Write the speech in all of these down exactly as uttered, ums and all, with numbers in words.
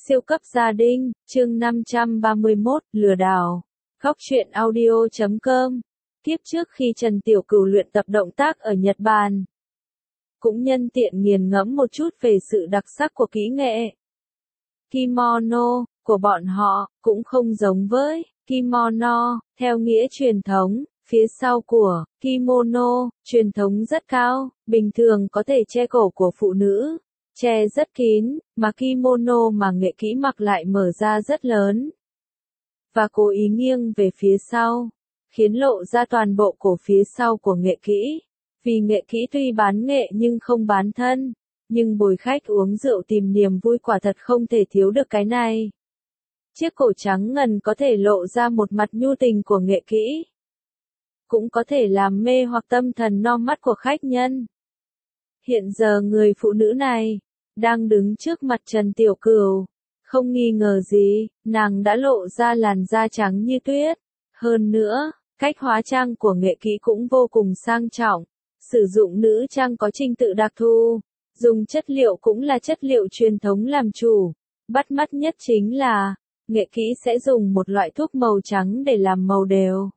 Siêu cấp gia đình, chương năm trăm ba mươi mốt, lừa đảo. Góc truyện audio chấm com. Kiếp trước khi Trần Tiểu Cửu luyện tập động tác ở Nhật Bản, cũng nhân tiện nghiền ngẫm một chút về sự đặc sắc của kỹ nghệ. Kimono của bọn họ cũng không giống với kimono theo nghĩa truyền thống. Phía sau của kimono truyền thống rất cao, bình thường có thể che cổ của phụ nữ, che rất kín, mà kimono mà nghệ kỹ mặc lại mở ra rất lớn và cố ý nghiêng về phía sau, khiến lộ ra toàn bộ cổ phía sau của nghệ kỹ. Vì nghệ kỹ tuy bán nghệ nhưng không bán thân, nhưng bồi khách uống rượu tìm niềm vui quả thật không thể thiếu được cái này. Chiếc cổ trắng ngần có thể lộ ra một mặt nhu tình của nghệ kỹ, cũng có thể làm mê hoặc tâm thần non mắt của khách nhân. Hiện giờ người phụ nữ này đang đứng trước mặt Trần Tiểu Cửu, không nghi ngờ gì, nàng đã lộ ra làn da trắng như tuyết. Hơn nữa, cách hóa trang của nghệ kỹ cũng vô cùng sang trọng, sử dụng nữ trang có trình tự đặc thù, dùng chất liệu cũng là chất liệu truyền thống làm chủ. Bắt mắt nhất chính là, nghệ kỹ sẽ dùng một loại thuốc màu trắng để làm màu đều.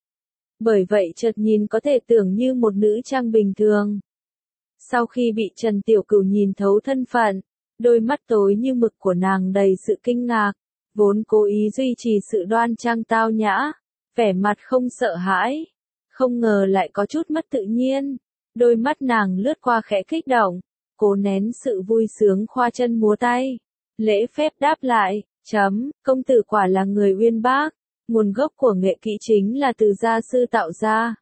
Bởi vậy chợt nhìn có thể tưởng như một nữ trang bình thường. Sau khi bị Trần Tiểu Cửu nhìn thấu thân phận, đôi mắt tối như mực của nàng đầy sự kinh ngạc, vốn cố ý duy trì sự đoan trang tao nhã, vẻ mặt không sợ hãi, không ngờ lại có chút mất tự nhiên. Đôi mắt nàng lướt qua khẽ kích động, cố nén sự vui sướng khoa chân múa tay, lễ phép đáp lại, chấm, công tử quả là người uyên bác, nguồn gốc của nghệ kỹ chính là từ gia sư tạo ra.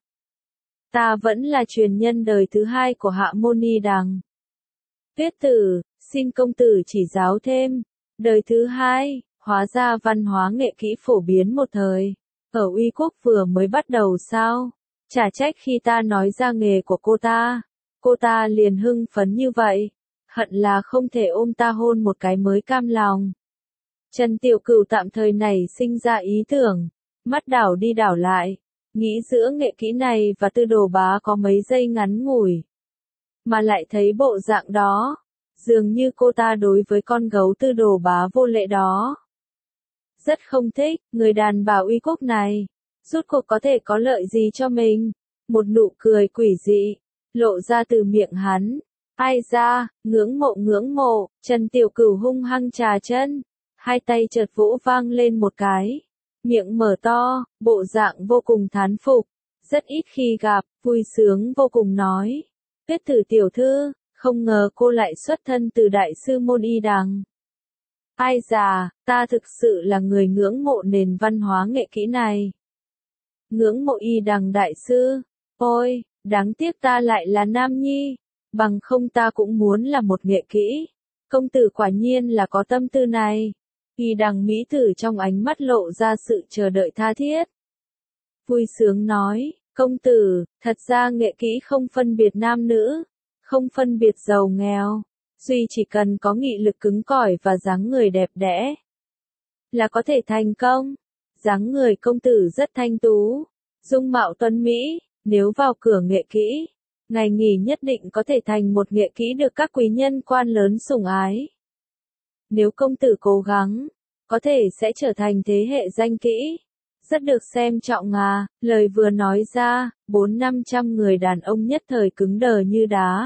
Ta vẫn là truyền nhân đời thứ hai của Hạ Môn Ni Đằng. Tuyết tử, xin công tử chỉ giáo thêm. Đời thứ hai, hóa ra văn hóa nghệ kỹ phổ biến một thời. Ở Uy Quốc vừa mới bắt đầu sao? Chả trách khi ta nói ra nghề của cô ta, cô ta liền hưng phấn như vậy. Hận là không thể ôm ta hôn một cái mới cam lòng. Trần Tiểu Cửu tạm thời nảy sinh ra ý tưởng, mắt đảo đi đảo lại. Nghĩ giữa nghệ kỹ này và Tư Đồ Bá có mấy giây ngắn ngủi, mà lại thấy bộ dạng đó, dường như cô ta đối với con gấu Tư Đồ Bá vô lễ đó rất không thích. Người đàn bà Uy Quốc này rốt cuộc có thể có lợi gì cho mình? Một nụ cười quỷ dị lộ ra từ miệng hắn. Ai ra, ngưỡng mộ ngưỡng mộ. Trần Tiểu Cửu hung hăng trà chân, hai tay chợt vỗ vang lên một cái, miệng mở to, bộ dạng vô cùng thán phục, rất ít khi gặp, vui sướng vô cùng nói. Tuyết tử tiểu thư, không ngờ cô lại xuất thân từ đại sư môn y đằng. Ai già, ta thực sự là người ngưỡng mộ nền văn hóa nghệ kỹ này. Ngưỡng mộ y đằng đại sư, ôi, đáng tiếc ta lại là nam nhi, bằng không ta cũng muốn là một nghệ kỹ. Công tử quả nhiên là có tâm tư này. Y đằng mỹ tử trong ánh mắt lộ ra sự chờ đợi tha thiết. Vui sướng nói, công tử, thật ra nghệ kỹ không phân biệt nam nữ, không phân biệt giàu nghèo, duy chỉ cần có nghị lực cứng cỏi và dáng người đẹp đẽ là có thể thành công. Dáng người công tử rất thanh tú, dung mạo tuấn mỹ, nếu vào cửa nghệ kỹ, ngày nghỉ nhất định có thể thành một nghệ kỹ được các quý nhân quan lớn sủng ái. Nếu công tử cố gắng, có thể sẽ trở thành thế hệ danh kỹ, rất được xem trọng à. Lời vừa nói ra, bốn năm trăm người đàn ông nhất thời cứng đờ như đá.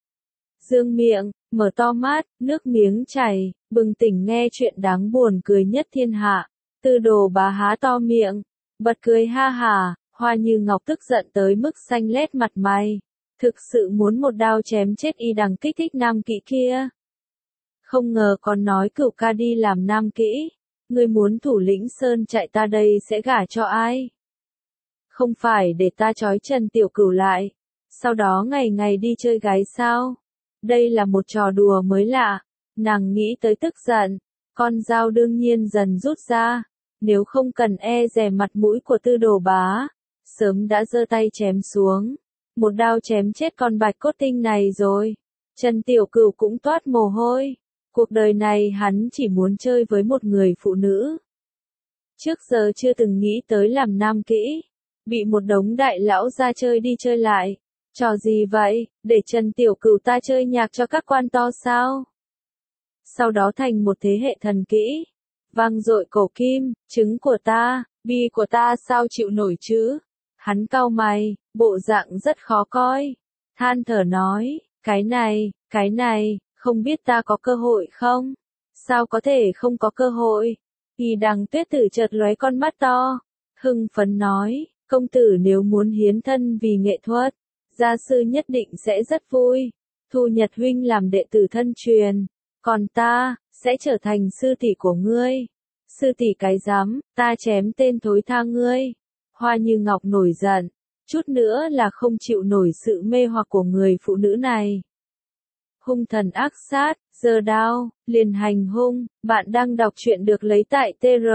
Dương miệng, mở to mắt, nước miếng chảy, bừng tỉnh nghe chuyện đáng buồn cười nhất thiên hạ. Tư Đồ Bá há to miệng, bật cười ha hả, Hoa Như Ngọc tức giận tới mức xanh lét mặt mày, thực sự muốn một đao chém chết y đằng kích thích nam kỹ kia. Không ngờ còn nói Cửu ca đi làm nam kỹ, ngươi muốn thủ lĩnh sơn chạy ta đây sẽ gả cho ai? Không phải để ta trói Trần Tiểu Cửu lại, sau đó ngày ngày đi chơi gái sao? Đây là một trò đùa mới lạ, nàng nghĩ tới tức giận, con dao đương nhiên dần rút ra, nếu không cần e dè mặt mũi của Tư Đồ Bá, sớm đã giơ tay chém xuống, một đao chém chết con bạch cốt tinh này rồi. Trần Tiểu Cửu cũng toát mồ hôi. Cuộc đời này hắn chỉ muốn chơi với một người phụ nữ. Trước giờ chưa từng nghĩ tới làm nam kỹ. Bị một đống đại lão ra chơi đi chơi lại. Trò gì vậy, để Trần Tiểu Cửu ta chơi nhạc cho các quan to sao? sau đó thành một thế hệ thần kỹ. Vang dội cổ kim, trứng của ta, bi của ta sao chịu nổi chứ? Hắn cau mày, bộ dạng rất khó coi. Than thở nói, cái này, cái này, không biết ta có cơ hội không? Sao có thể không có cơ hội? Y Đằng Tuyết Tử chợt lóe con mắt to, hưng phấn nói, công tử nếu muốn hiến thân vì nghệ thuật, gia sư nhất định sẽ rất vui. Thu Nhật huynh làm đệ tử thân truyền, còn ta, sẽ trở thành sư tỷ của ngươi. Sư tỷ cái dám, ta chém tên thối tha ngươi. Hoa Như Ngọc nổi giận, chút nữa là không chịu nổi sự mê hoặc của người phụ nữ này. Hung thần ác sát, giơ đao, liền hành hung. Bạn đang đọc truyện được lấy tại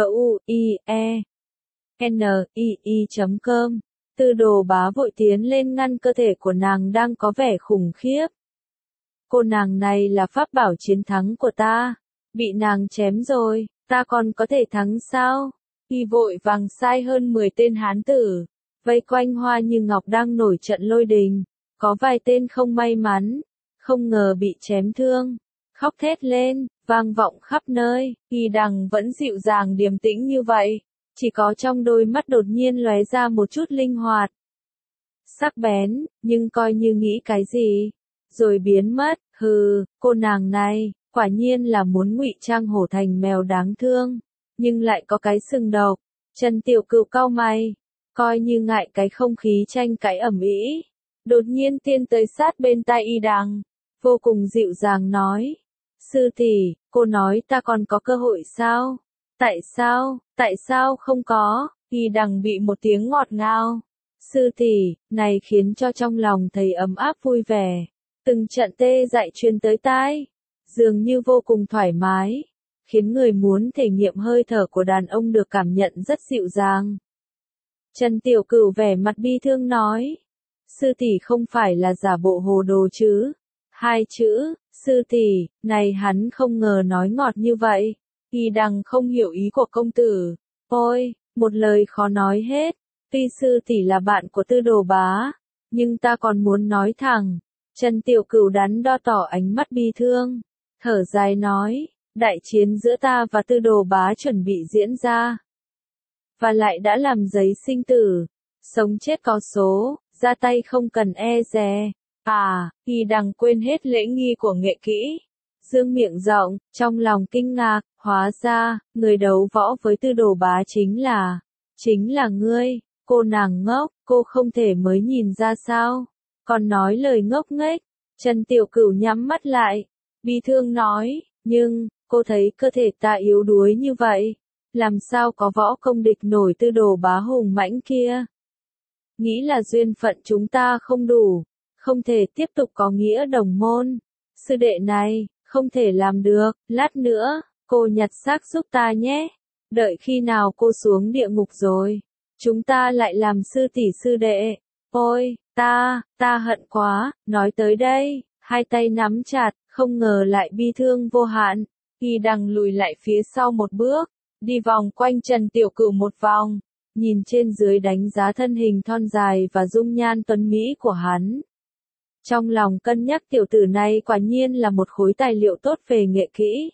truie n i i chấm com. Tư Đồ Bá vội tiến lên ngăn cơ thể của nàng đang có vẻ khủng khiếp. Cô nàng này là pháp bảo chiến thắng của ta. Bị nàng chém rồi, ta còn có thể thắng sao? Y vội vàng sai hơn mười tên hán tử, vây quanh Hoa Như Ngọc đang nổi trận lôi đình. Có vài tên không may mắn, không ngờ bị chém thương, khóc thét lên, vang vọng khắp nơi. Y Đằng vẫn dịu dàng điềm tĩnh như vậy, chỉ có trong đôi mắt đột nhiên lóe ra một chút linh hoạt, sắc bén, nhưng coi như nghĩ cái gì, rồi biến mất. Hừ, cô nàng này, quả nhiên là muốn ngụy trang hổ thành mèo đáng thương, nhưng lại có cái sừng độc. Trần Tiểu Cửu cau mày, coi như ngại cái không khí tranh cãi ầm ĩ, đột nhiên tiến tới sát bên tai Y Đằng, vô cùng dịu dàng nói, sư tỷ, cô nói ta còn có cơ hội sao? Tại sao, tại sao không có? Y Đằng bị một tiếng ngọt ngào. Sư tỷ, này khiến cho trong lòng thầy ấm áp vui vẻ. Từng trận tê dại truyền tới tai, dường như vô cùng thoải mái, khiến người muốn thể nghiệm hơi thở của đàn ông được cảm nhận rất dịu dàng. Trần Tiểu Cửu vẻ mặt bi thương nói, sư tỷ không phải là giả bộ hồ đồ chứ? Hai chữ, sư tỷ, này hắn không ngờ nói ngọt như vậy. Y Đằng không hiểu ý của công tử. Ôi, một lời khó nói hết. Tuy sư tỷ là bạn của Tư Đồ Bá, nhưng ta còn muốn nói thẳng. Trần Tiểu Cửu đắn đo tỏ ánh mắt bi thương, thở dài nói, đại chiến giữa ta và Tư Đồ Bá chuẩn bị diễn ra, và lại đã làm giấy sinh tử, sống chết có số, ra tay không cần e dè. À, Y Đằng quên hết lễ nghi của nghệ kỹ, dương miệng rộng, trong lòng kinh ngạc, hóa ra, người đấu võ với Tư Đồ Bá chính là, chính là ngươi. Cô nàng ngốc, cô không thể mới nhìn ra sao, còn nói lời ngốc nghếch. Trần Tiểu Cửu nhắm mắt lại, bi thương nói, nhưng, cô thấy cơ thể ta yếu đuối như vậy, làm sao có võ công địch nổi Tư Đồ Bá hùng mãnh kia. Nghĩ là duyên phận chúng ta không đủ, không thể tiếp tục có nghĩa đồng môn. Sư đệ này, không thể làm được, lát nữa, cô nhặt xác giúp ta nhé. Đợi khi nào cô xuống địa ngục rồi, chúng ta lại làm sư tỷ sư đệ. Ôi, ta, ta hận quá. Nói tới đây, hai tay nắm chặt, không ngờ lại bi thương vô hạn. Y Đằng lùi lại phía sau một bước, đi vòng quanh Trần Tiểu Cửu một vòng, nhìn trên dưới đánh giá thân hình thon dài và dung nhan tuấn mỹ của hắn. Trong lòng cân nhắc tiểu tử này quả nhiên là một khối tài liệu tốt về nghệ kỹ.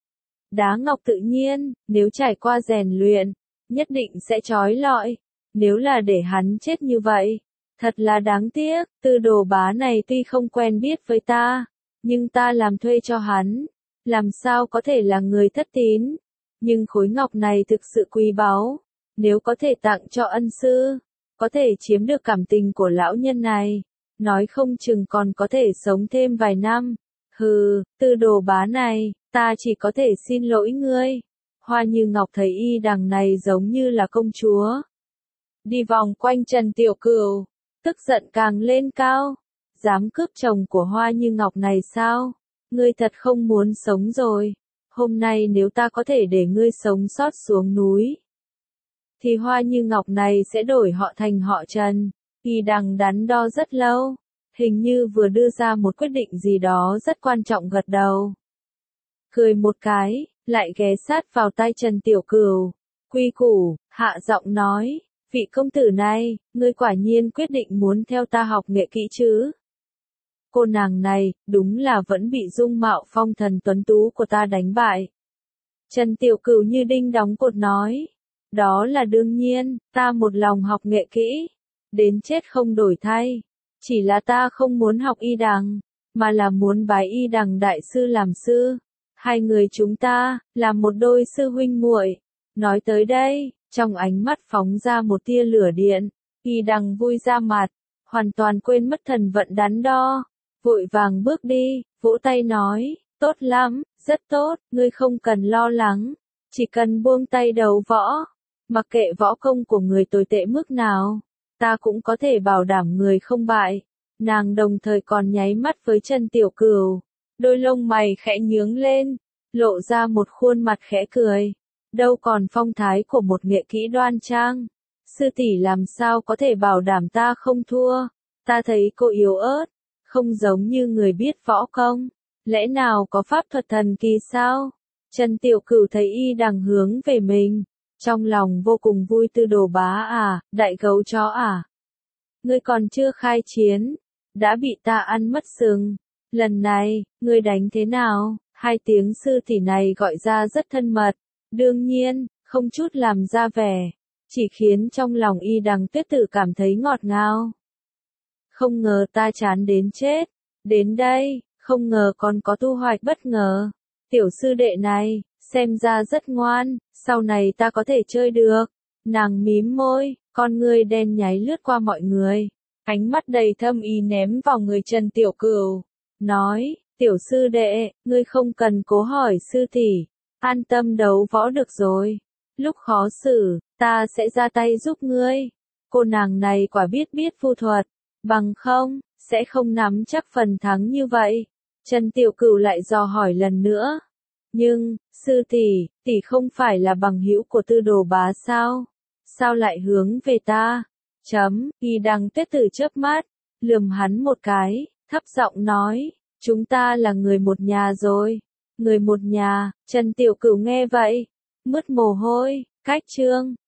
Đá ngọc tự nhiên, nếu trải qua rèn luyện, nhất định sẽ chói lọi. Nếu là để hắn chết như vậy, thật là đáng tiếc. Tư Đồ Bá này tuy không quen biết với ta, nhưng ta làm thuê cho hắn, làm sao có thể là người thất tín. Nhưng khối ngọc này thực sự quý báu, nếu có thể tặng cho ân sư, có thể chiếm được cảm tình của lão nhân này, nói không chừng còn có thể sống thêm vài năm. Hừ, Tư Đồ Bá này, ta chỉ có thể xin lỗi ngươi. Hoa Như Ngọc thấy Y Đằng này giống như là công chúa, đi vòng quanh Trần Tiểu Cửu, tức giận càng lên cao. Dám cướp chồng của Hoa Như Ngọc này sao? Ngươi thật không muốn sống rồi. Hôm nay nếu ta có thể để ngươi sống sót xuống núi, thì Hoa Như Ngọc này sẽ đổi họ thành họ Trần. Y Đằng đắn đo rất lâu, hình như vừa đưa ra một quyết định gì đó rất quan trọng, gật đầu. Cười một cái, lại ghé sát vào tai Trần Tiểu Cửu, quy củ, hạ giọng nói, vị công tử này, ngươi quả nhiên quyết định muốn theo ta học nghệ kỹ chứ? cô nàng này, đúng là vẫn bị dung mạo phong thần tuấn tú của ta đánh bại. Trần Tiểu Cửu như đinh đóng cột nói. Đó là đương nhiên, ta một lòng học nghệ kỹ. Đến chết không đổi thay. Chỉ là ta không muốn học y đằng, mà là muốn bái y đằng đại sư làm sư. Hai người chúng ta, là một đôi sư huynh muội. Nói tới đây, trong ánh mắt phóng ra một tia lửa điện. Y đằng vui ra mặt, hoàn toàn quên mất thần vận đắn đo. Vội vàng bước đi, vỗ tay nói, tốt lắm, rất tốt, ngươi không cần lo lắng. Chỉ cần buông tay đấu võ, mặc kệ võ công của người tồi tệ mức nào, ta cũng có thể bảo đảm người không bại. Nàng đồng thời còn nháy mắt với Trần Tiểu Cửu, đôi lông mày khẽ nhướng lên, lộ ra một khuôn mặt khẽ cười. Đâu còn phong thái của một nghệ kỹ đoan trang. Sư tỷ làm sao có thể bảo đảm ta không thua, ta thấy cô yếu ớt, không giống như người biết võ công. Lẽ nào có pháp thuật thần kỳ sao? Trần Tiểu Cửu thấy y đằng hướng về mình, trong lòng vô cùng vui. Tư Đồ Bá à, đại gấu chó à. Ngươi còn chưa khai chiến, đã bị ta ăn mất sừng. Lần này, ngươi đánh thế nào? Hai tiếng sư tỷ này gọi ra rất thân mật, đương nhiên, không chút làm ra vẻ, chỉ khiến trong lòng y đằng Tuyết Tử cảm thấy ngọt ngào. Không ngờ ta chán đến chết, đến đây, không ngờ còn có thu hoạch bất ngờ. Tiểu sư đệ này, xem ra rất ngoan, sau này ta có thể chơi được. Nàng mím môi, con ngươi đen nháy lướt qua mọi người, ánh mắt đầy thâm ý ném vào người Trần Tiểu Cửu, nói, tiểu sư đệ, ngươi không cần cố hỏi sư tỷ, an tâm đấu võ được rồi. Lúc khó xử, ta sẽ ra tay giúp ngươi. Cô nàng này quả biết biết phu thuật, bằng không, sẽ không nắm chắc phần thắng như vậy. Trần Tiểu Cửu lại dò hỏi lần nữa. Nhưng, sư tỷ, tỷ không phải là bằng hữu của Tư Đồ Bá sao? Sao lại hướng về ta? Chấm, Y đằng Tuyết Tử chớp mắt, lườm hắn một cái, thấp giọng nói, chúng ta là người một nhà rồi. Người một nhà, Trần Tiểu Cửu nghe vậy, mứt mồ hôi, cách chương.